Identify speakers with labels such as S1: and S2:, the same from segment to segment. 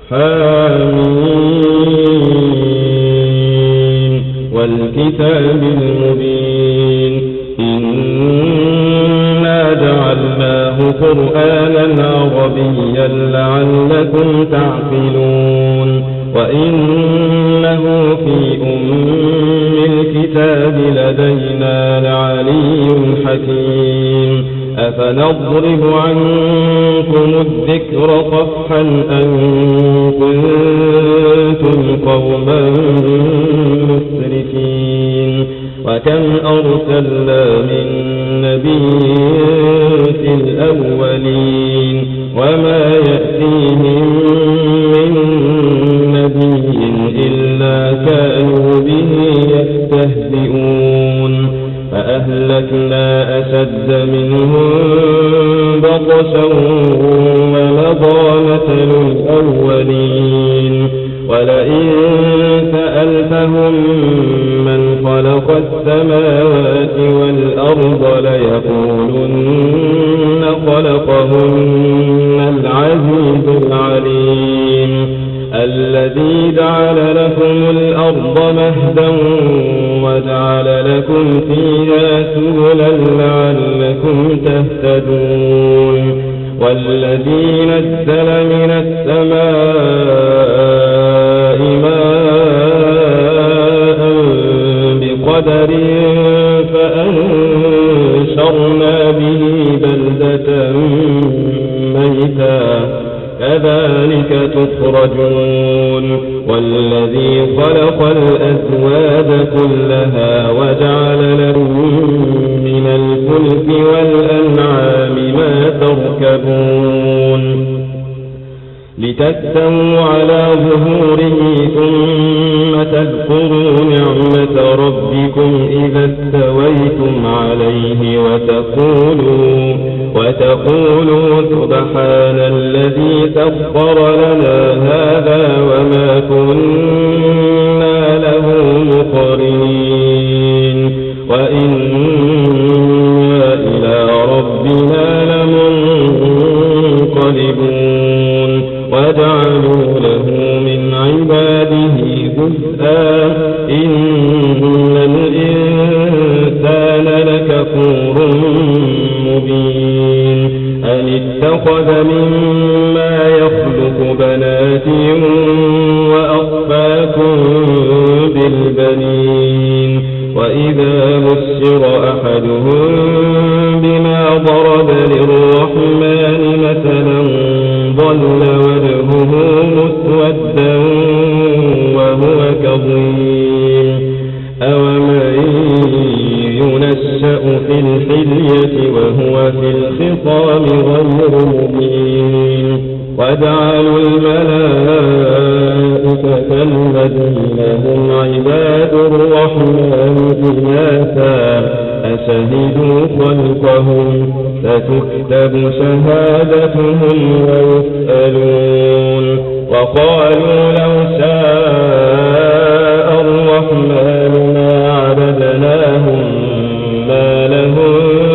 S1: حميم والكتاب المبين إنا جعلناه قرآنا عربيا لعلكم تعقلون وإنه في الكتاب لدينا لعلي حكيم أفنضرب عنكم الذكر صفحا أن كنتم قوما مسرفين وكم أرسلنا من نبي في الأولين وما يأتيهم من نبي إلا كانوا به يستهزئون فأهلكنا أشد منهم بطشا ومضى مثل الأولين ولئن سألتهم من خلق السماوات والأرض ليقولن خلقهن العزيز العليم الذي جعل لكم الأرض مهدا وجعل لكم فيها سبلا لعلكم تهتدون والذي نزل من السماء ماء بقدر فأنشرنا به بلدة ميتا كذلك تخرجون والذي خلق الأزواج كلها وجعل لكم من الفلك والأنعام ما تركبون لتستووا على ظهوره ثم تذكروا نعمة ربكم إذا استويتم عليه وتقولوا سبحان الذي سخر لنا هذا وما كنا له مقرنين وإنا إلى ربنا لمنقلبون وجعلوا له من عباده جزءا إن الإنسان لكفور مبين أن اتخذ مما يخلق بنات وأصفاكم بالبنين وإذا بشر أحدهم بما ضرب للرحمن مثلا ظل وجهه مسودا وهو كظيم أومن ينشأ في الحلية وهو في الخصام غير مبين وجعلوا الملائكة الذين هم عباد الرحمن إناثا أشهدوا خلقهم ستكتب شهادتهم ويسألون وقالوا لو شاء الرحمن ما عبدناهم ما لهم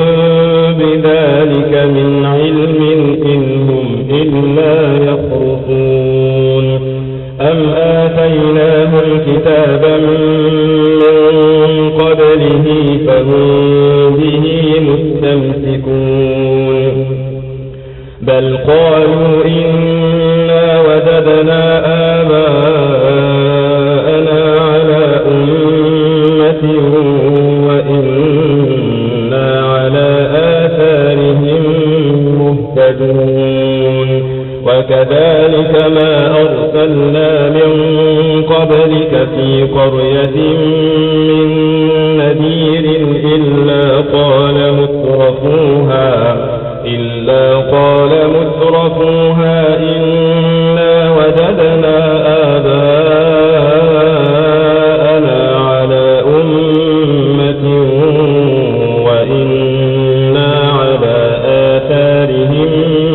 S1: بذلك من علم إن هم إلا يخرصون أم آتيناهم كتابا من قبله فهم به مستمسكون بل قالوا إنا وجدنا آباءنا على أمة وإنا على آثارهم مهتدون وكذلك ما أرسلنا من قبلك في قرية من نذير إلا قال مترفوها إنا وجدنا آباءنا على أمة وإنا على آثارهم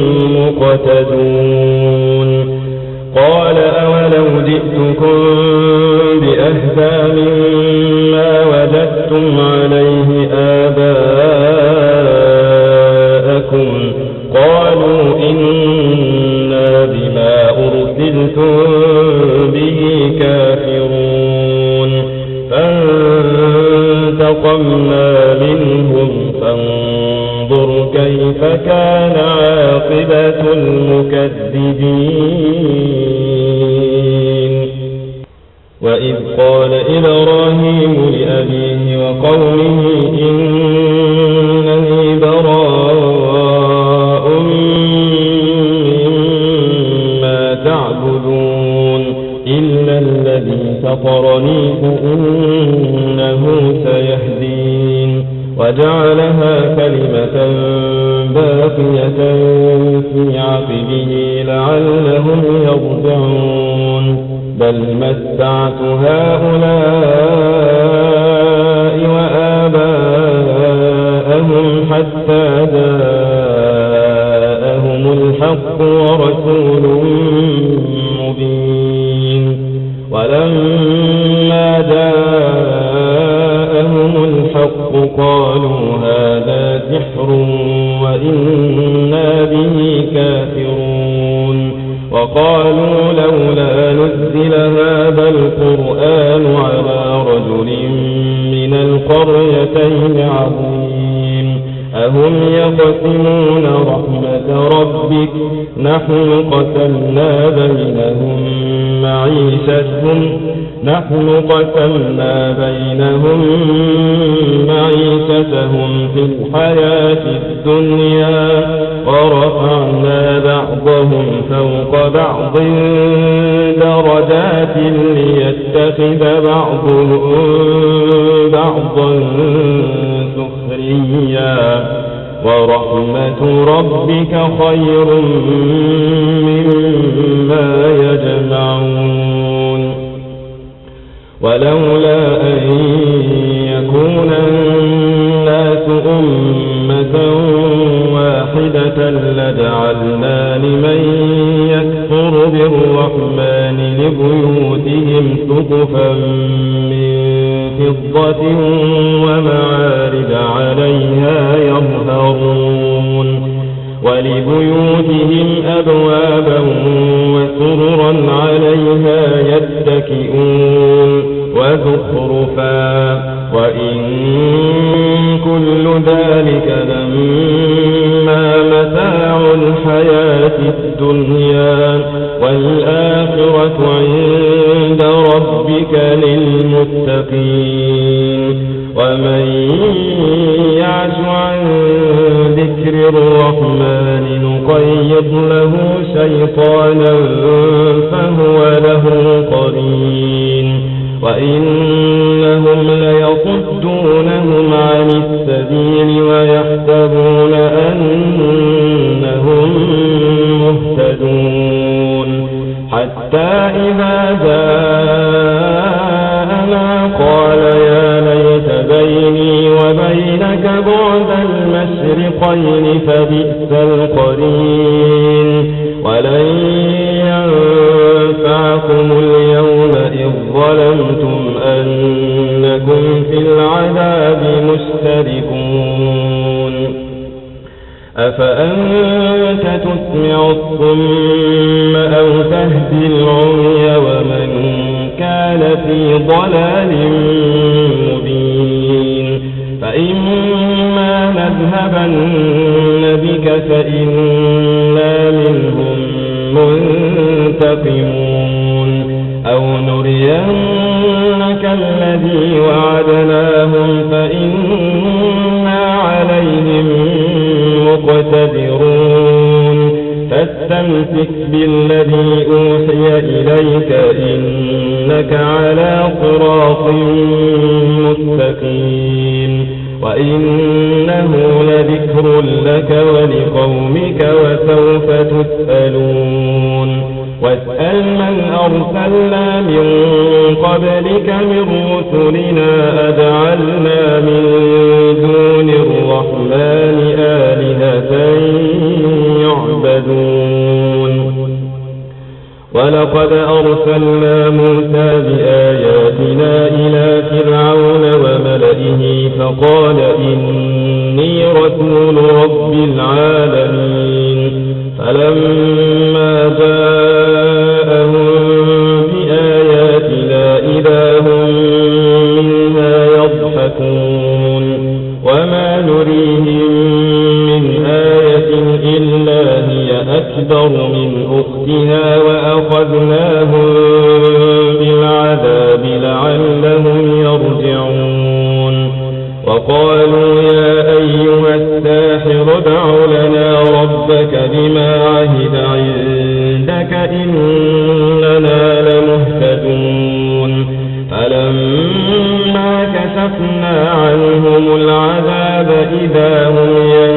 S1: مقتدون قال أولو جئتكم بأهدى مما وجدتم عليه آباءكم قالوا إنا بما أرسلتم أرسلتم به كافرون فانتقمنا منهم فانظر كيف كان عاقبة المكذبين وإذ قال إبراهيم لأبيه وقومه إنني براء مما تعبدون إلا الذي فطرني فإنه سيهدين وجعلها كلمة باقية في عقبه لعلهم يرجعون بل متعت هؤلاء وآباءهم حتى جاءهم الحق ورسول مبين ولما جاءهم الحق قالوا هذا سحر وإنا به كافرون وقالوا لولا نزل هذا القرآن على رجل من القريتين عظيم أهم يقسمون رحمة ربك نحن قسمنا بينهم معيشتهم في الحياة الدنيا ورفعنا بعضهم فوق بعض درجات ليتخذ بعضهم بعضا سخريا ورحمة ربك خير مما يجمعون ولولا أن يكون الناس أمة واحدة لجعلنا لمن يكفر بالرحمن لبيوتهم سقفا من فضة ومعارج عليها يظهرون ولبيوتهم أبوابا وسررا عليها يتكئون وزخرفا وإن كل ذلك لما متاع الحياة الدنيا والآخرة عند ربك للمتقين ومن يعش عن ذكر الرحمن نقيض له شيطانا فهو له قرين وإنهم ليصدونهم عن السبيل ويحسبون أنهم مهتدون حتى إذا جاءنا قال يا ليت بيني وبينك بعد المشرقين فبئس القرين ولن ينفعكم اليوم إذ ظلمتم أنكم في العذاب مشتركون أفأنت تسمع الصم أو تهدي العمي ومن كان في ضلال مبين فإما نذهبن بك فإنا منهم منتقمون أو نرينك الذي وعدناهم فإنا عليهم مقتدرون فاستمسك بالذي أوحي إليك إنك على صراط مستقيم وإنه لذكر لك ولقومك وسوف تسألون واسأل من أرسلنا من قبلك من رسلنا أجعلنا من دون الرحمن آلهة يعبدون ولقد أرسلنا موسى بآياتنا إلى فرعون وملئه فقال إني رسول رب العالمين فلما جاء وأختها وأخذناهم بالعذاب لعلهم يرجعون وقالوا يا أيها الساحر ادع لنا ربك بما عهد عندك إننا لمهتدون فلما كشفنا عنهم العذاب إذا هم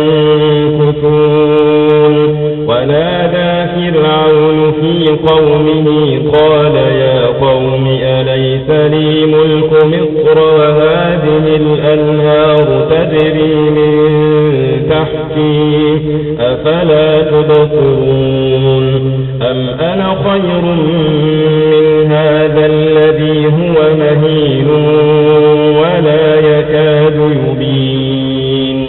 S1: ينكثون ونادى فرعون في قومه قال يا قوم أليس لي ملك مصر وهذه الأنهار تجري من تحتي أفلا تبصرون أم أنا خير من هذا الذي هو مهين ولا يكاد يبين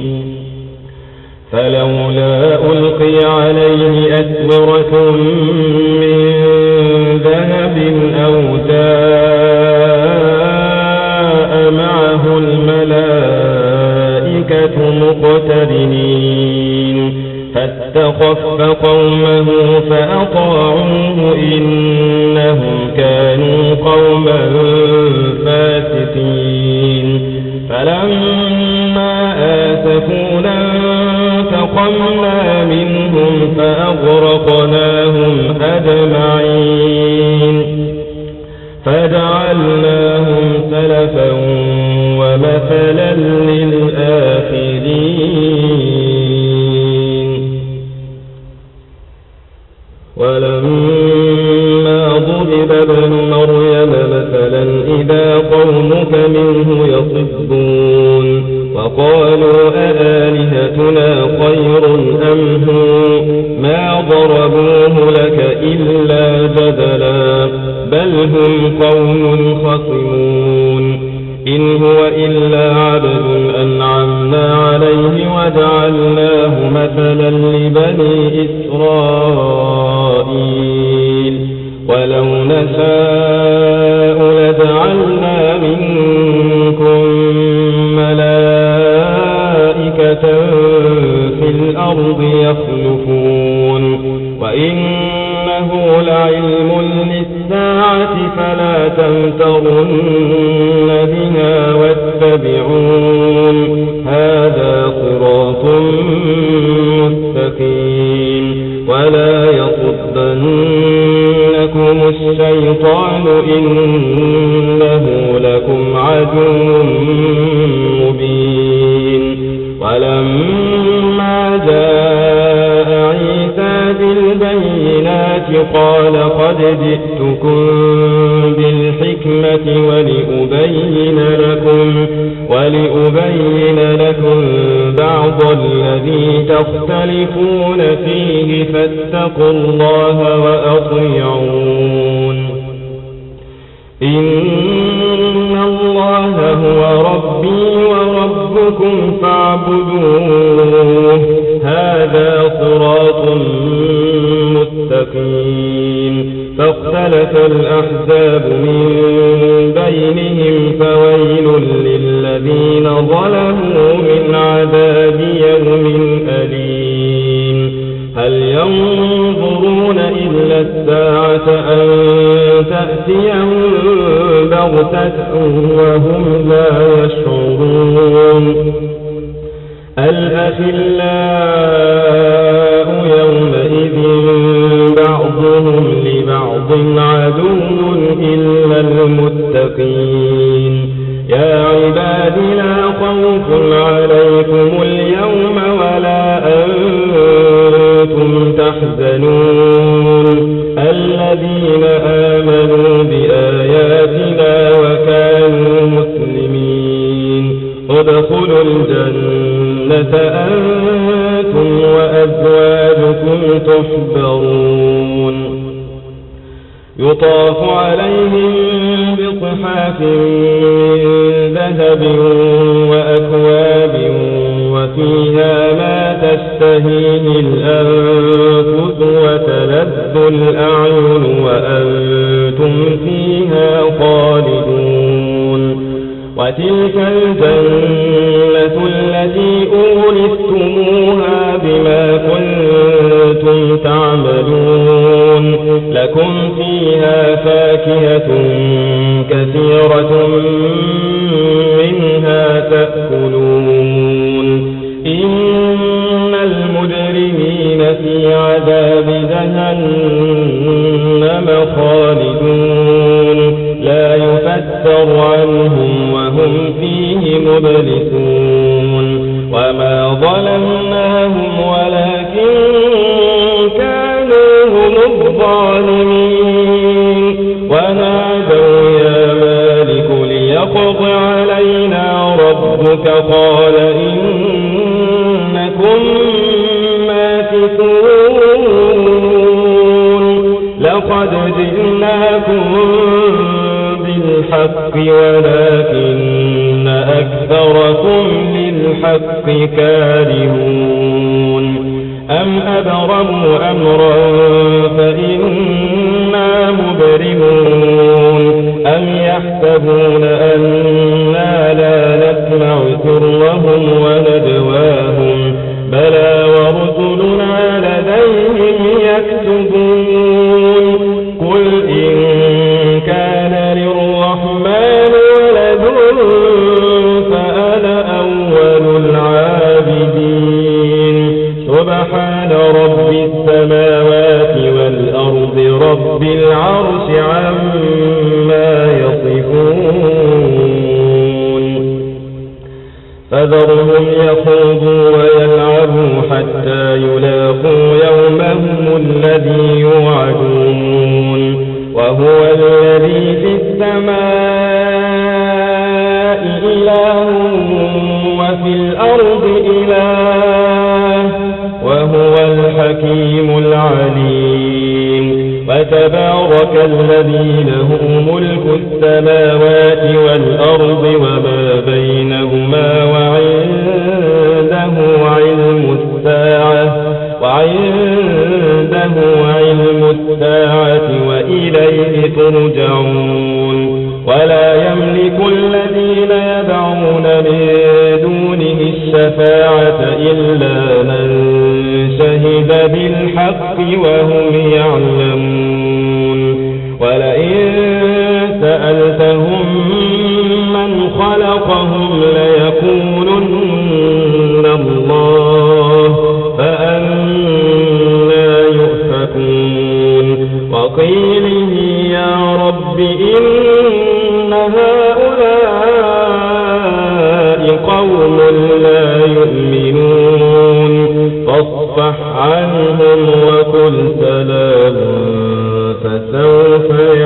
S1: فلولا ألقي عليه أسورة من ذهب أو جاء معه الملائكة مقترنين فاستخف قومه فأطاعوه إنهم كانوا قوما فاسقين فلما آسفونا انتقمنا منهم فأغرقناهم أجمعين فجعلناهم سلفا ومثلا للآخرين ولما ضرب ابن مريم مثلا إذا قومك منه يصدون وقالوا أآلهتنا خير أم هو ما ضربوه لك إلا جدلا بل هم قوم خصمون إن هو إلا عبد أنعمنا عليه وجعلناه مثلا لبني إسرائيل ولو نشاء لجعلنا منكم ملائكة في الأرض يخلفون وإنه لعلم للساعة فلا تمترن بها واتبعون هذا صراط مستقيم ولا يصدنكم الشيطان إنه لكم عدو مبين ولما جاء عيسى بالبينات قال قد جئتكم بالحكمة ولأبين لكم بعض الذي تختلفون فيه فاتقوا الله وأطيعون إن الله هو ربي وربكم فاعبدوه هذا صراط مستقيم فاختلف الأحزاب من بينهم فويل للذين ظلموا من عذاب يوم أليم هل ينظرون إلا الساعة أن تأتيهم بغتة وهم لا يشعرون الأخلاء يومئذ بعضهم لبعض عدو إلا المتقين يا عباد لا خوف عليكم اليوم ولا أنتم تحزنون الذين آمنوا بآياتنا وكانوا مسلمين ادخلوا الجنة أنتم وأزواجكم تحبرون يطاف عليهم بصحاف من ذهب وأكواب وفيها ما تشتهيه الأنفس وتلذ الأعين وأنتم فيها خالدون وتلك الجنة التي أورثتموها بما كنتم تعملون لكم فيها فاكهة كثيرة منها تأكلون إن المجرمين في عذاب جهنم خالدون لا يفتر عنهم وهم فيه مبلسون وما ظلمناهم ولكن كانوا هم الظالمين ونادوا يا مالك ليقض علينا ربك قال إنكم ماكثون لقد جئناكم بالحق ولكن أكثركم للحق كارهون أم أبرموا أمرا فإنا مبرمون أم يحسبون أنا لا نسمع سرهم ونجواهم بلى ورسلنا لديهم يكتبون قل إن كان للرحمن ولد فأنا أول العابدين سبحان رب السماوات والأرض رب العرش عما يصفون فذرهم يخوضوا ويلعبوا حتى يلاقوا يومهم الذي يوعدون وهو الذي في السماء إله وفي الأرض إله وهو الحكيم العليم وتبارك الذي له ملك السماوات والأرض وما بينهما وعنده علم الساعة وإليه ترجعون ولا يملك الذين يدعون من دونه الشفاعة إلا من شهد بالحق وهم يعلمون ولئن سألتهم من خلقهم ليقولن الله فأنى يؤفكون وقيله يا رب إن هؤلاء قوم لا يؤمنون فاصفح عنهم وقل سلام فسوف